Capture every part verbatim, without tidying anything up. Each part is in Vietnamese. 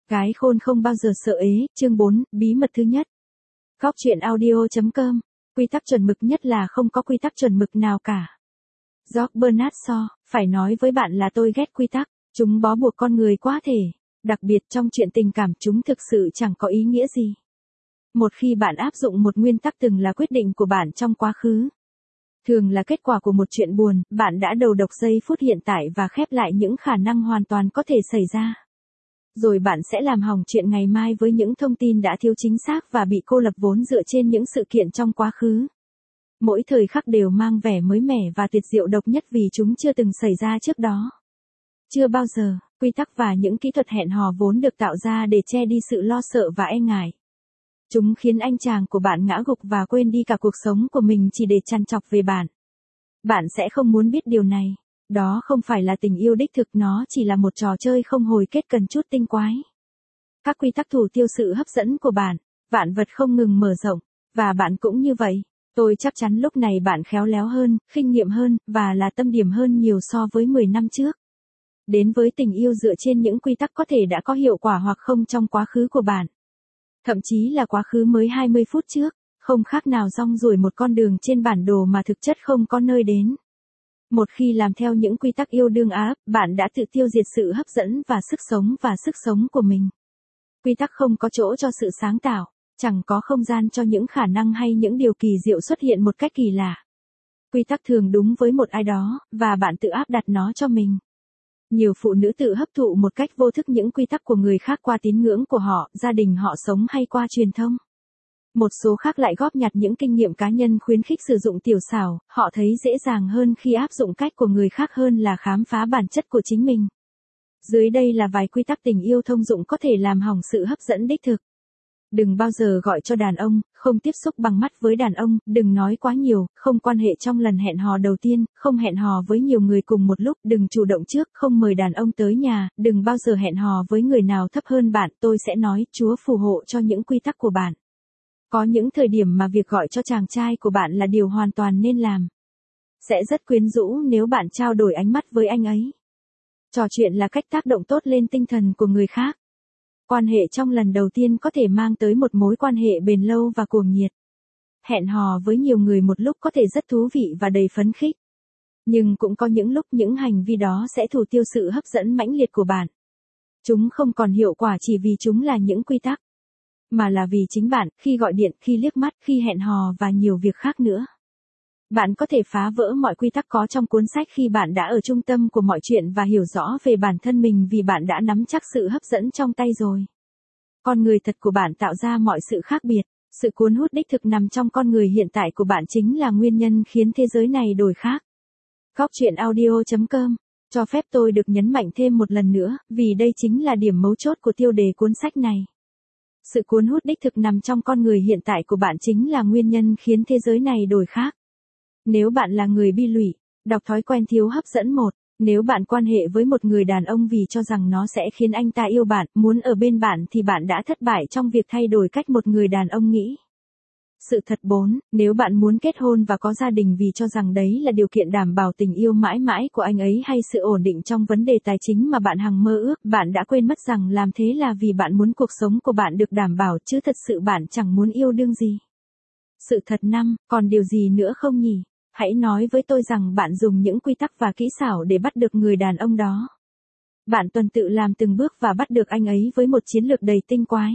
Gái khôn không bao giờ sợ ế, chương bốn, bí mật thứ nhất. Góc truyện audio chấm com. Quy tắc chuẩn mực nhất là không có quy tắc chuẩn mực nào cả. George Bernard Shaw, phải nói với bạn là tôi ghét quy tắc, chúng bó buộc con người quá thể, đặc biệt trong chuyện tình cảm chúng thực sự chẳng có ý nghĩa gì. Một khi bạn áp dụng một nguyên tắc từng là quyết định của bạn trong quá khứ, thường là kết quả của một chuyện buồn, bạn đã đầu độc giây phút hiện tại và khép lại những khả năng hoàn toàn có thể xảy ra. Rồi bạn sẽ làm hỏng chuyện ngày mai với những thông tin đã thiếu chính xác và bị cô lập vốn dựa trên những sự kiện trong quá khứ. Mỗi thời khắc đều mang vẻ mới mẻ và tuyệt diệu độc nhất vì chúng chưa từng xảy ra trước đó. Chưa bao giờ, quy tắc và những kỹ thuật hẹn hò vốn được tạo ra để che đi sự lo sợ và e ngại. Chúng khiến anh chàng của bạn ngã gục và quên đi cả cuộc sống của mình chỉ để trằn trọc về bạn. Bạn sẽ không muốn biết điều này. Đó không phải là tình yêu đích thực, nó chỉ là một trò chơi không hồi kết cần chút tinh quái. Các quy tắc thủ tiêu sự hấp dẫn của bạn, vạn vật không ngừng mở rộng, và bạn cũng như vậy. Tôi chắc chắn lúc này bạn khéo léo hơn, kinh nghiệm hơn, và là tâm điểm hơn nhiều so với mười năm trước. Đến với tình yêu dựa trên những quy tắc có thể đã có hiệu quả hoặc không trong quá khứ của bạn. Thậm chí là quá khứ mới hai mươi phút trước, không khác nào rong ruổi một con đường trên bản đồ mà thực chất không có nơi đến. Một khi làm theo những quy tắc yêu đương áp, bạn đã tự tiêu diệt sự hấp dẫn và sức sống và sức sống của mình. Quy tắc không có chỗ cho sự sáng tạo, chẳng có không gian cho những khả năng hay những điều kỳ diệu xuất hiện một cách kỳ lạ. Quy tắc thường đúng với một ai đó, và bạn tự áp đặt nó cho mình. Nhiều phụ nữ tự hấp thụ một cách vô thức những quy tắc của người khác qua tín ngưỡng của họ, gia đình họ sống hay qua truyền thông. Một số khác lại góp nhặt những kinh nghiệm cá nhân khuyến khích sử dụng tiểu xảo, họ thấy dễ dàng hơn khi áp dụng cách của người khác hơn là khám phá bản chất của chính mình. Dưới đây là vài quy tắc tình yêu thông dụng có thể làm hỏng sự hấp dẫn đích thực. Đừng bao giờ gọi cho đàn ông, không tiếp xúc bằng mắt với đàn ông, đừng nói quá nhiều, không quan hệ trong lần hẹn hò đầu tiên, không hẹn hò với nhiều người cùng một lúc, đừng chủ động trước, không mời đàn ông tới nhà, đừng bao giờ hẹn hò với người nào thấp hơn bạn. Tôi sẽ nói, Chúa phù hộ cho những quy tắc của bạn. Có những thời điểm mà việc gọi cho chàng trai của bạn là điều hoàn toàn nên làm. Sẽ rất quyến rũ nếu bạn trao đổi ánh mắt với anh ấy. Trò chuyện là cách tác động tốt lên tinh thần của người khác. Quan hệ trong lần đầu tiên có thể mang tới một mối quan hệ bền lâu và cuồng nhiệt. Hẹn hò với nhiều người một lúc có thể rất thú vị và đầy phấn khích. Nhưng cũng có những lúc những hành vi đó sẽ thủ tiêu sự hấp dẫn mãnh liệt của bạn. Chúng không còn hiệu quả chỉ vì chúng là những quy tắc, mà là vì chính bạn, khi gọi điện, khi liếc mắt, khi hẹn hò và nhiều việc khác nữa. Bạn có thể phá vỡ mọi quy tắc có trong cuốn sách khi bạn đã ở trung tâm của mọi chuyện và hiểu rõ về bản thân mình vì bạn đã nắm chắc sự hấp dẫn trong tay rồi. Con người thật của bạn tạo ra mọi sự khác biệt, sự cuốn hút đích thực nằm trong con người hiện tại của bạn chính là nguyên nhân khiến thế giới này đổi khác. Góc truyện audio chấm com. Cho phép tôi được nhấn mạnh thêm một lần nữa, vì đây chính là điểm mấu chốt của tiêu đề cuốn sách này. Sự cuốn hút đích thực nằm trong con người hiện tại của bạn chính là nguyên nhân khiến thế giới này đổi khác. Nếu bạn là người bi lụy, đọc thói quen thiếu hấp dẫn một, nếu bạn quan hệ với một người đàn ông vì cho rằng nó sẽ khiến anh ta yêu bạn, muốn ở bên bạn thì bạn đã thất bại trong việc thay đổi cách một người đàn ông nghĩ. Sự thật bốn, nếu bạn muốn kết hôn và có gia đình vì cho rằng đấy là điều kiện đảm bảo tình yêu mãi mãi của anh ấy hay sự ổn định trong vấn đề tài chính mà bạn hằng mơ ước, bạn đã quên mất rằng làm thế là vì bạn muốn cuộc sống của bạn được đảm bảo chứ thật sự bạn chẳng muốn yêu đương gì. Sự thật năm, còn điều gì nữa không nhỉ? Hãy nói với tôi rằng bạn dùng những quy tắc và kỹ xảo để bắt được người đàn ông đó. Bạn tuần tự làm từng bước và bắt được anh ấy với một chiến lược đầy tinh quái.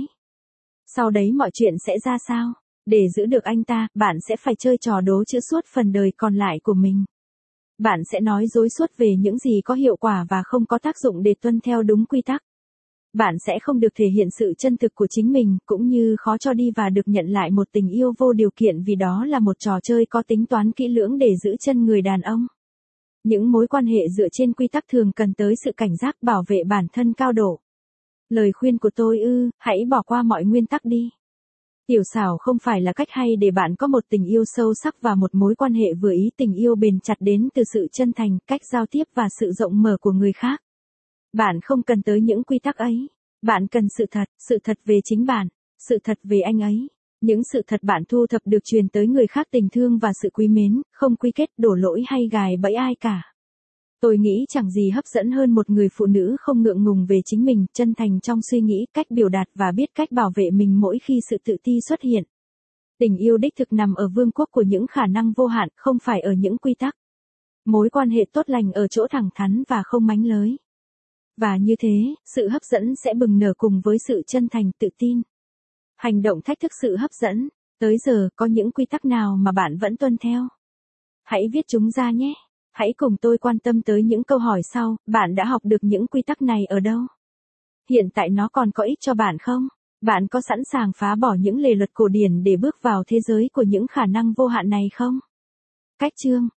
Sau đấy mọi chuyện sẽ ra sao? Để giữ được anh ta, bạn sẽ phải chơi trò đố chữ suốt phần đời còn lại của mình. Bạn sẽ nói dối suốt về những gì có hiệu quả và không có tác dụng để tuân theo đúng quy tắc. Bạn sẽ không được thể hiện sự chân thực của chính mình, cũng như khó cho đi và được nhận lại một tình yêu vô điều kiện vì đó là một trò chơi có tính toán kỹ lưỡng để giữ chân người đàn ông. Những mối quan hệ dựa trên quy tắc thường cần tới sự cảnh giác bảo vệ bản thân cao độ. Lời khuyên của tôi ư, hãy bỏ qua mọi nguyên tắc đi. Tiểu xảo không phải là cách hay để bạn có một tình yêu sâu sắc và một mối quan hệ vừa ý. Tình yêu bền chặt đến từ sự chân thành, cách giao tiếp và sự rộng mở của người khác. Bạn không cần tới những quy tắc ấy. Bạn cần sự thật, sự thật về chính bạn, sự thật về anh ấy. Những sự thật bạn thu thập được truyền tới người khác, tình thương và sự quý mến, không quy kết, đổ lỗi hay gài bẫy ai cả. Tôi nghĩ chẳng gì hấp dẫn hơn một người phụ nữ không ngượng ngùng về chính mình, chân thành trong suy nghĩ, cách biểu đạt và biết cách bảo vệ mình mỗi khi sự tự ti xuất hiện. Tình yêu đích thực nằm ở vương quốc của những khả năng vô hạn, không phải ở những quy tắc. Mối quan hệ tốt lành ở chỗ thẳng thắn và không mánh lới. Và như thế, sự hấp dẫn sẽ bừng nở cùng với sự chân thành, tự tin. Hành động thách thức sự hấp dẫn. Tới giờ, có những quy tắc nào mà bạn vẫn tuân theo? Hãy viết chúng ra nhé. Hãy cùng tôi quan tâm tới những câu hỏi sau, bạn đã học được những quy tắc này ở đâu? Hiện tại nó còn có ích cho bạn không? Bạn có sẵn sàng phá bỏ những lề luật cổ điển để bước vào thế giới của những khả năng vô hạn này không? Cách chương